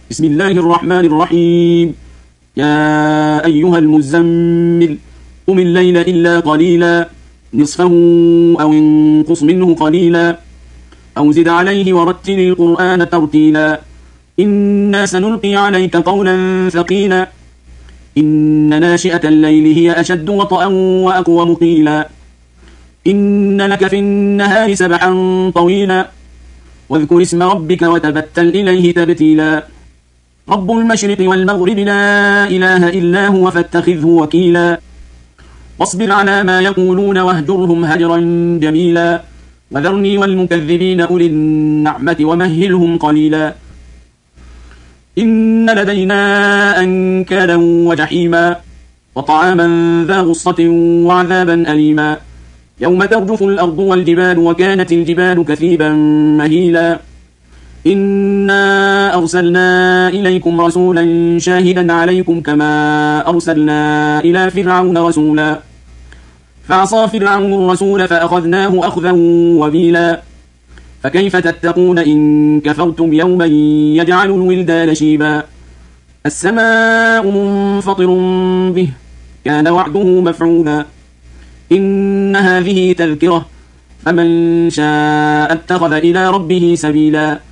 بسم الله الرحمن الرحيم. يا أيها المزمل قم الليل إلا قليلا نصفه أو انقص منه قليلا أو زد عليه ورتل القرآن ترتيلا إنا سنلقي عليك قولا ثقيلا إن ناشئة الليل هي أشد وطئا وأقوم قيلا إن لك في النهار سبحا طويلا واذكر اسم ربك وتبتل إليه تبتيلا رب المشرق والمغرب لا إله إلا هو فاتخذه وكيلا واصبر على ما يقولون واهجرهم هجرا جميلا وذرني والمكذبين أولي النعمة ومهلهم قليلا إن لدينا أنكالا وجحيما وطعاما ذا غصة وعذابا أليما يوم ترجف الأرض والجبال وكانت الجبال كثيبا مهيلا إنا أرسلنا إليكم رسولا شاهدا عليكم كما أرسلنا إلى فرعون رسولا فعصى فرعون الرسول فأخذناه أخذا وبيلا فكيف تتقون إن كفرتم يوما يجعل الولدان شيبا السماء منفطر به كان وعده مفعولا إن هذه تذكرة فمن شاء اتخذ إلى ربه سبيلا